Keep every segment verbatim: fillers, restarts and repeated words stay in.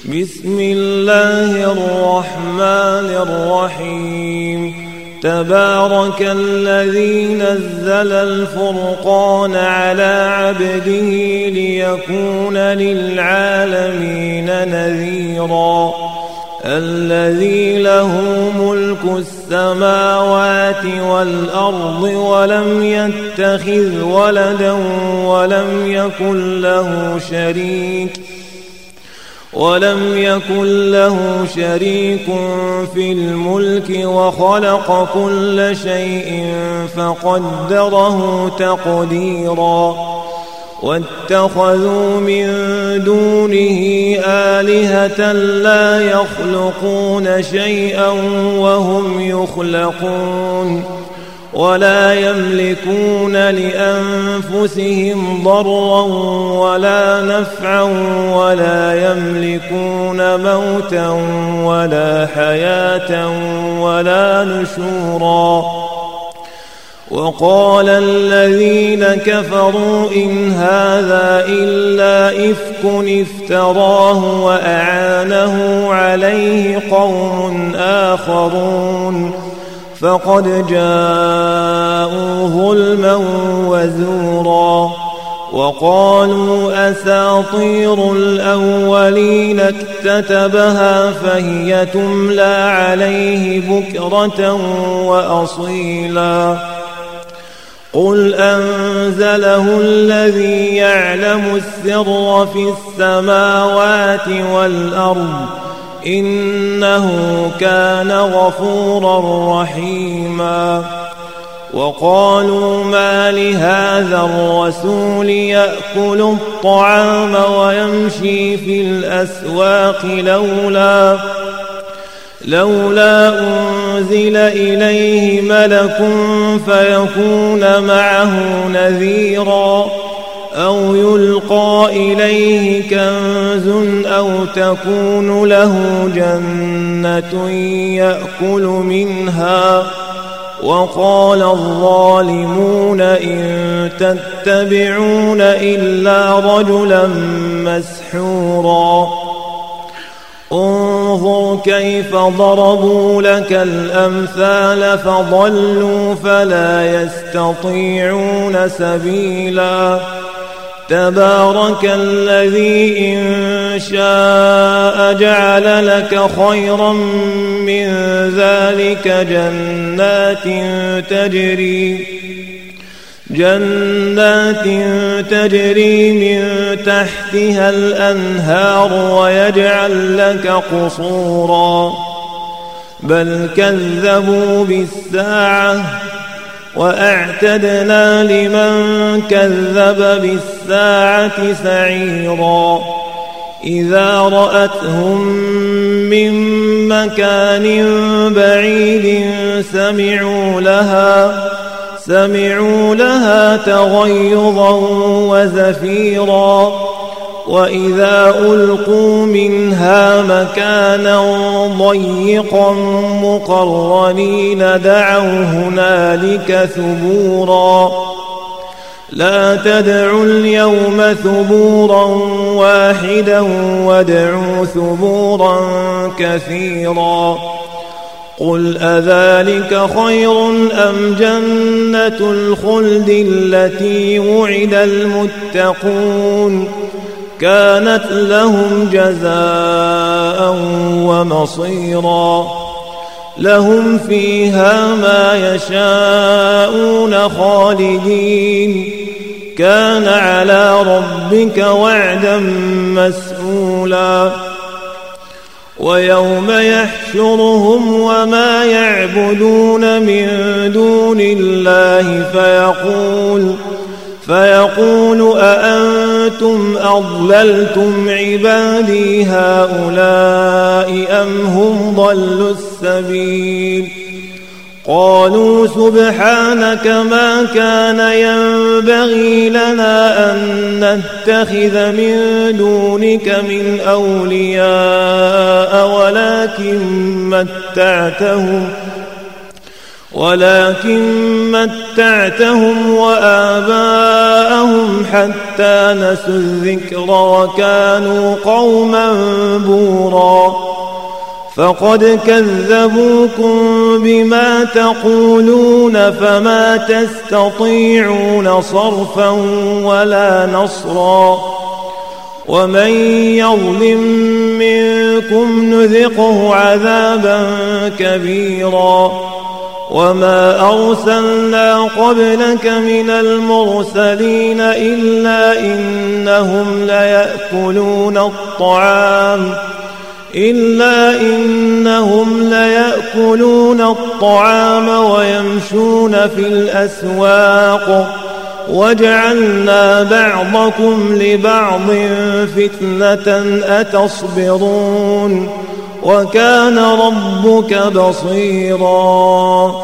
بسم الله الرحمن الرحيم تبارك الذي نزل الفرقان على عبده ليكون للعالمين نذيرا الذي له ملك السماوات والأرض ولم يتخذ ولدا ولم يكن له شريك ولم يكن له شريك في الملك وخلق كل شيء فقدره تقديرا واتخذوا من دونه آلهة لا يخلقون شيئا وهم يخلقون ولا يملكون لأنفسهم ضرا ولا نفعا ولا يملكون موتا ولا حياة ولا نشورا وقال الذين كفروا إن هذا إلا إفك افتراه وأعانه عليه قوم آخرون فقد جاءوا ظلما وزورا وقالوا أساطير الأولين اكتتبها فهي تملى عليه بكرة وأصيلا قل أنزله الذي يعلم السر في السماوات والأرض إنه كان غفورا رحيما وقالوا ما لهذا الرسول يأكل الطعام ويمشي في الأسواق لولا لولا أنزل إليه ملك فيكون معه نذيرا أو يلقى إليه كنز أو تكون له جنة يأكل منها وقال الظالمون إن تتبعون إلا رجلا مسحورا انظر كيف ضربوا لك الأمثال فضلوا فلا يستطيعون سبيلا تبارك الذي إن شاء جعل لك خيرا من ذلك جنات تجري جنات تجري من تحتها الأنهار ويجعل لك قصورا بل كذبوا بالساعة وأعتدنا لمن كذب بالساعة سعيرا إذا رأتهم من مكان بعيد سمعوا لها سمعوا لها تغيظا وزفيرا وإذا ألقوا منها مكانا ضيقا مقرنين دعوا هنالك ثبورا لا تدعوا اليوم ثبورا واحدا وادعوا ثبورا كثيرا قل أذلك خير أم جنة الخلد التي وعد المتقون كانت لهم جزاء ومصيرا لهم فيها ما يشاءون خالدين كان على ربك وعدا مسئولا ويوم يحشرهم وما يعبدون من دون الله فيقول فيقول أأنتم أضللتم عبادي هؤلاء أم هم ضلوا السبيل قالوا سبحانك ما كان ينبغي لنا أن نتخذ من دونك من أولياء ولكن متعتهم ولكن متعتهم وآباءهم حتى نسوا الذكر وكانوا قوما بورا فقد كذبوكم بما تقولون فما تستطيعون صرفا ولا نصرا ومن يظلم منكم نذقه عذابا كبيرا وما أرسلنا قبلك من المرسلين إلا إنهم ليأكلون الطعام إلا إنهم ليأكلون الطعام ويمشون في الأسواق وجعلنا بعضكم لبعض فتنة أتصبرون وكان ربك بصيرا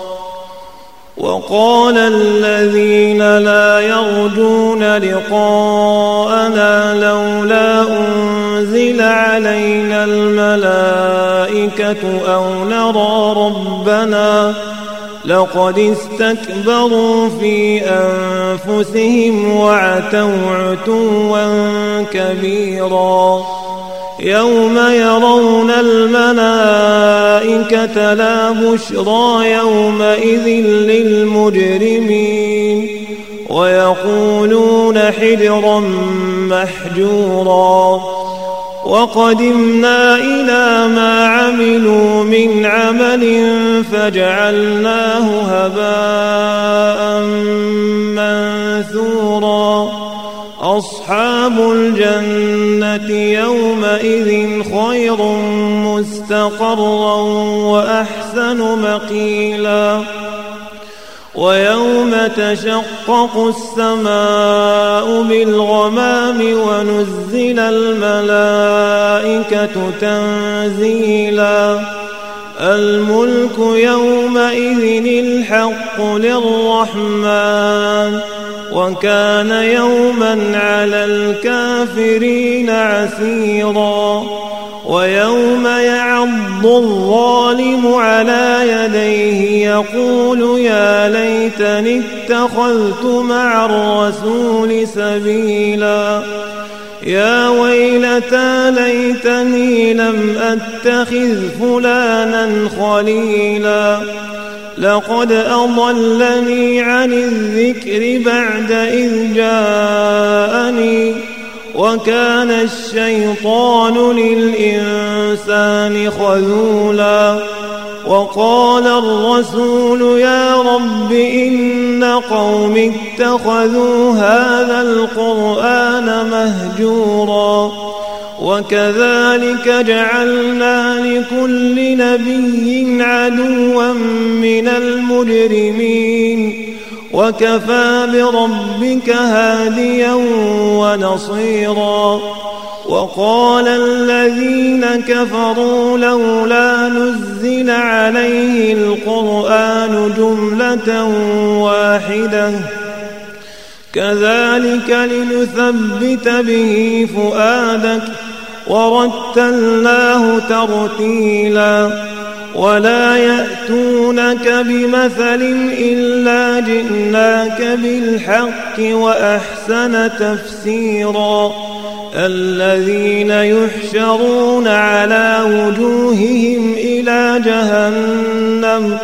وقال الذين لا يرجون لقاءنا لولا أنزل علينا الملائكة أو نرى ربنا لقد استكبروا في أنفسهم وعتوا عتوا كبيرا يوم يرون الملائكة لا بشرى يومئذ للمجرمين ويقولون حجرا محجورا وقدمنا إلى ما عملوا من عمل فجعلناه هباء منثورا أصحاب الجنة يومئذ خير مستقرا وأحسن مقيلا ويوم تشقق السماء بالغمام ونزل الملائكة تنزيلا الملك يومئذ الحق للرحمن وكان يوما على الكافرين عسيرا ويوم يعض الظالم على يديه يقول يا ليتني اتخذت مع الرسول سبيلا يا ويلتى ليتني لم أتخذ فلانا خليلا لقد أضلني عن الذكر بعد إذ جاءني وكان الشيطان للإنسان خذولا وقال الرسول يا رب إن قوم اتخذوا هذا القرآن مهجورا وكذلك جعلنا لكل نبي عدوا من المجرمين وكفى بربك هاديا ونصيرا وقال الذين كفروا لولا نزل عليه القرآن جملة واحدة كذلك لنثبت به فؤادك ورتلناه ترتيلا ولا يأتونك بمثل إلا جئناك بالحق وأحسن تفسيرا الذين يحشرون على وجوههم إلى جهنم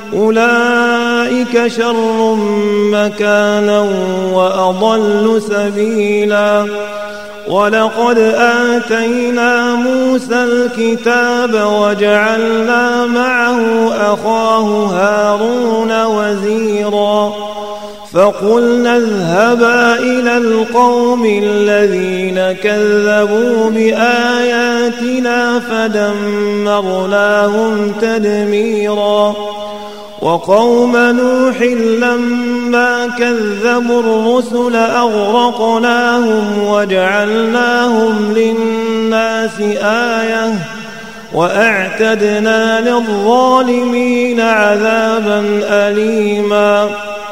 أولئك شر مكانا وأضل سبيلا ولقد آتينا موسى الكتاب وجعلنا معه أخاه هارون وزيرا فقلنا اذهبا إلى القوم الذين كذبوا بآياتنا فدمرناهم تدميرا وقوم نوح لما كذبوا الرسل أغرقناهم وجعلناهم للناس آية وأعتدنا للظالمين عذابا أليما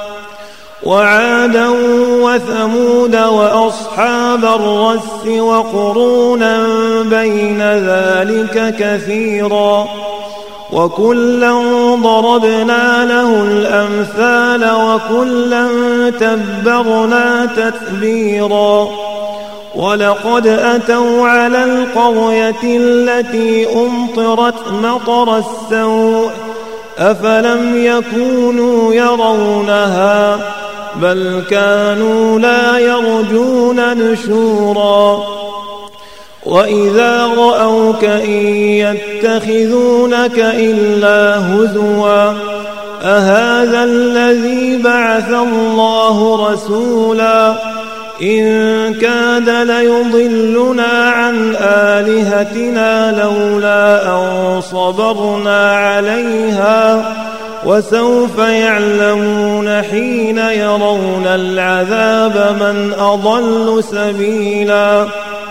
وعادا وثمود وأصحاب الرس وقرونا بين ذلك كثيرا وكلا ضربنا له الأمثال وكلا تبرنا تتبيرا ولقد أتوا على القرية التي أمطرت مطر السوء أفلم يكونوا يرونها بل كانوا لا يرجون نشورا وإذا رأوك إن يتخذونك إلا هزوا أهذا الذي بعث الله رسولا إن كاد ليضلنا عن آلهتنا لولا أن صبرنا عليها وسوف يعلمون حين يرون العذاب من أضل سبيلا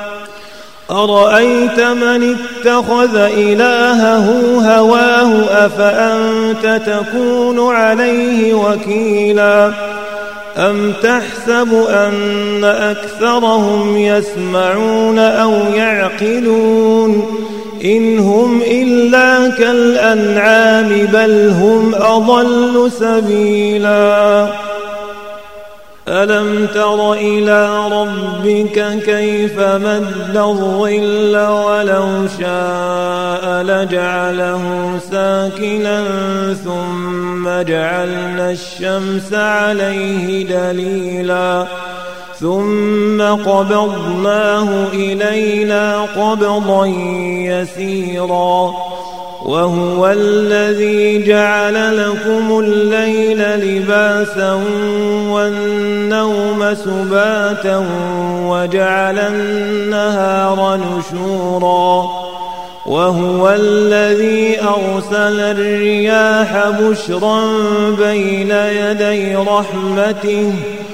أرأيت من اتخذ إلهه هواه أفأنت تكون عليه وكيلا أم تحسب أن أكثرهم يسمعون أو يعقلون إن هم إلا كالأنعام بل هم أضل سبيلا ألم تر إلى ربك كيف مد الظل ولو شاء لجعله ساكنا ثم جعلنا الشمس عليه دليلا ثم قبضناه إلينا قبضا يسيرا وهو الذي جعل لكم الليل لباسا والنوم سباتا وجعل النهار نشورا وهو الذي أرسل الرياح بشرا بين يدي رحمته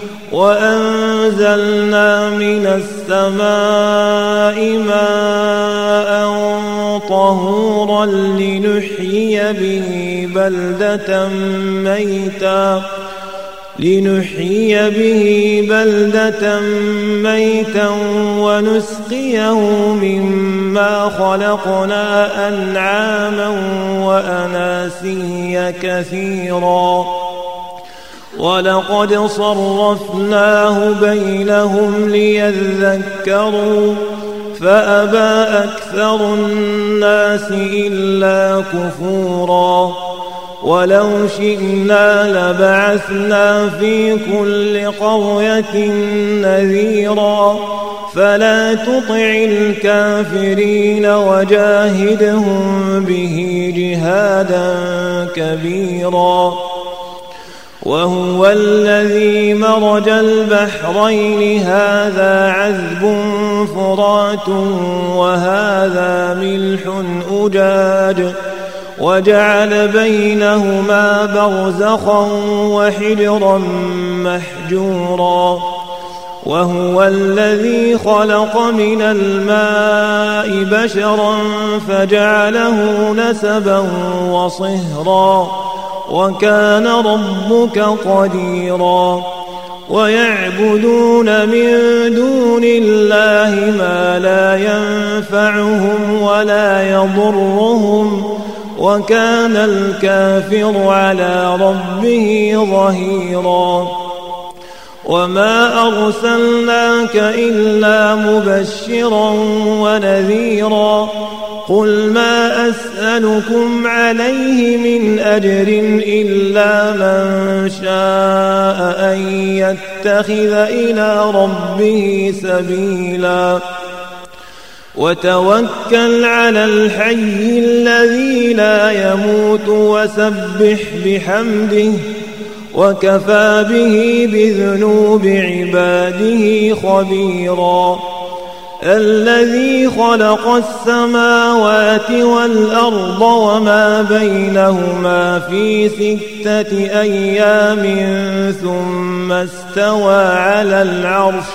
وأنزلنا من السماء ماء طهورا لنحيي به بلدة ميتا لنحيي به بلدة ميتا ونسقيه مما خلقنا أنعاما وأناسيا كثيرا ولقد صرفناه بينهم ليذكروا فأبى أكثر الناس إلا كفورا ولو شئنا لبعثنا في كل قرية نذيرا فلا تطع الكافرين وجاهدهم به جهادا كبيرا وهو الذي مرج البحرين هذا عذب فرات وهذا ملح أجاج وجعل بينهما برزخا وحجرا محجورا وهو الذي خلق من الماء بشرا فجعله نسبا وصهرا وكان ربك قديرا ويعبدون من دون الله ما لا ينفعهم ولا يضرهم وكان الكافر على ربه ظهيرا وما أرسلناك إلا مبشرا ونذيرا قل ما أسألكم عليه من أجر إلا من شاء أن يتخذ إلى ربه سبيلا وتوكل على الحي الذي لا يموت وسبح بحمده وكفى به بذنوب عباده خبيرا الذي خلق السماوات والأرض وما بينهما في ستة أيام ثم استوى على العرش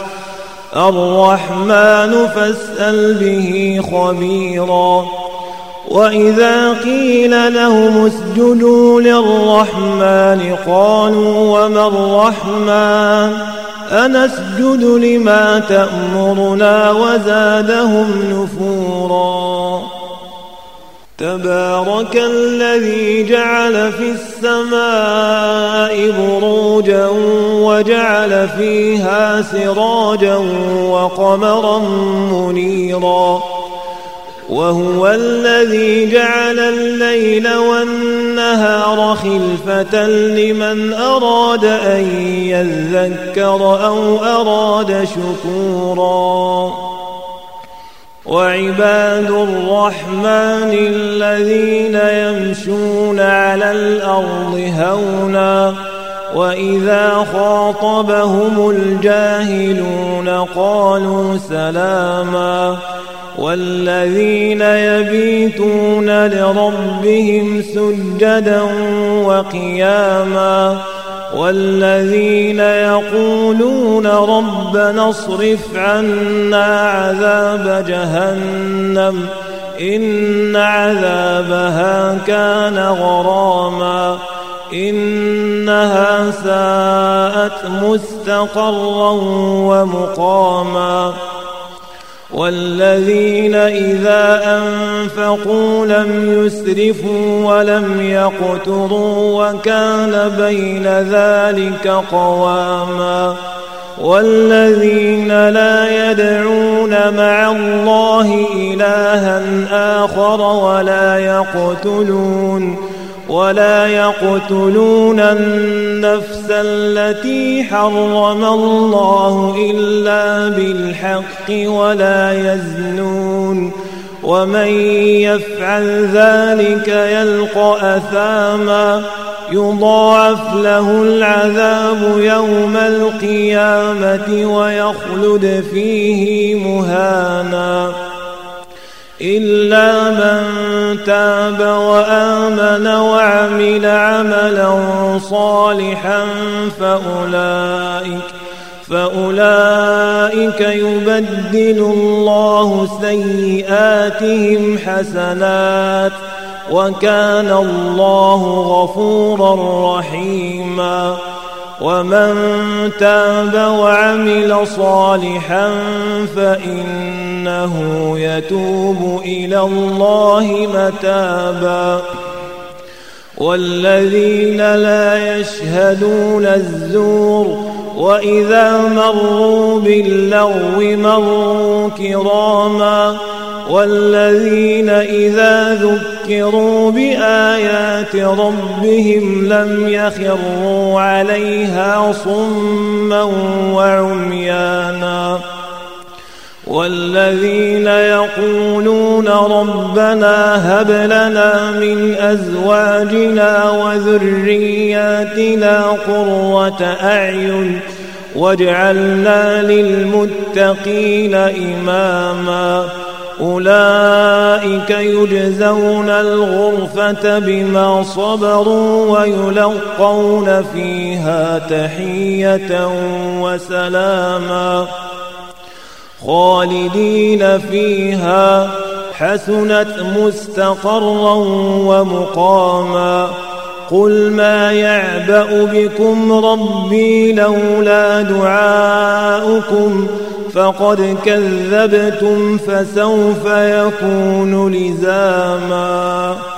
الرحمن فاسأل به خبيرا وإذا قيل لهم اسجدوا للرحمن قالوا وما الرحمن أنسجد لما تأمرنا وزادهم نفورا تبارك الذي جعل في السماء بروجا وجعل فيها سراجا وقمرا منيرا وهو الذي جعل الليل والنهار خلفة لمن أراد أن يذكر أو أراد شكورا وعباد الرحمن الذين يمشون على الأرض هونا وإذا خاطبهم الجاهلون قالوا سلاما والذين يبيتون لربهم سجدا وقياما والذين يقولون ربنا اصرف عنا عذاب جهنم إن عذابها كان غراما إنها ساءت مستقرا ومقاما والذين إذا أنفقوا لم يسرفوا ولم يقتروا وكان بين ذلك قواما والذين لا يدعون مع الله إلها آخر ولا يقتلون ولا يقتلون النفس التي حرم الله إلا بالحق ولا يزنون ومن يفعل ذلك يلقى أثاما يضاعف له العذاب يوم القيامة ويخلد فيه مهانا إلا من تاب وآمن وعمل عملا صالحا فأولئك فأولئك يبدل الله سيئاتهم حسنات وكان الله غفورا رحيما ومن تاب وعمل صالحا فإنه يتوب إلى الله متابا والذين لا يشهدون الزور وإذا مروا باللغو مروا كراما والذين إذا ذكروا بآيات ربهم لم يخروا عليها صما وعميانا والذين يقولون ربنا هب لنا من أزواجنا وذرياتنا قرة أعين واجعلنا للمتقين إماما أولئك يجزون الغرفة بما صبروا ويلقون فيها تحية وسلاما خالدين فيها حسنت مستقرا ومقاما قل ما يعبأ بكم ربي لولا دعاؤكم فقد كذبتم فسوف يكون لزاما.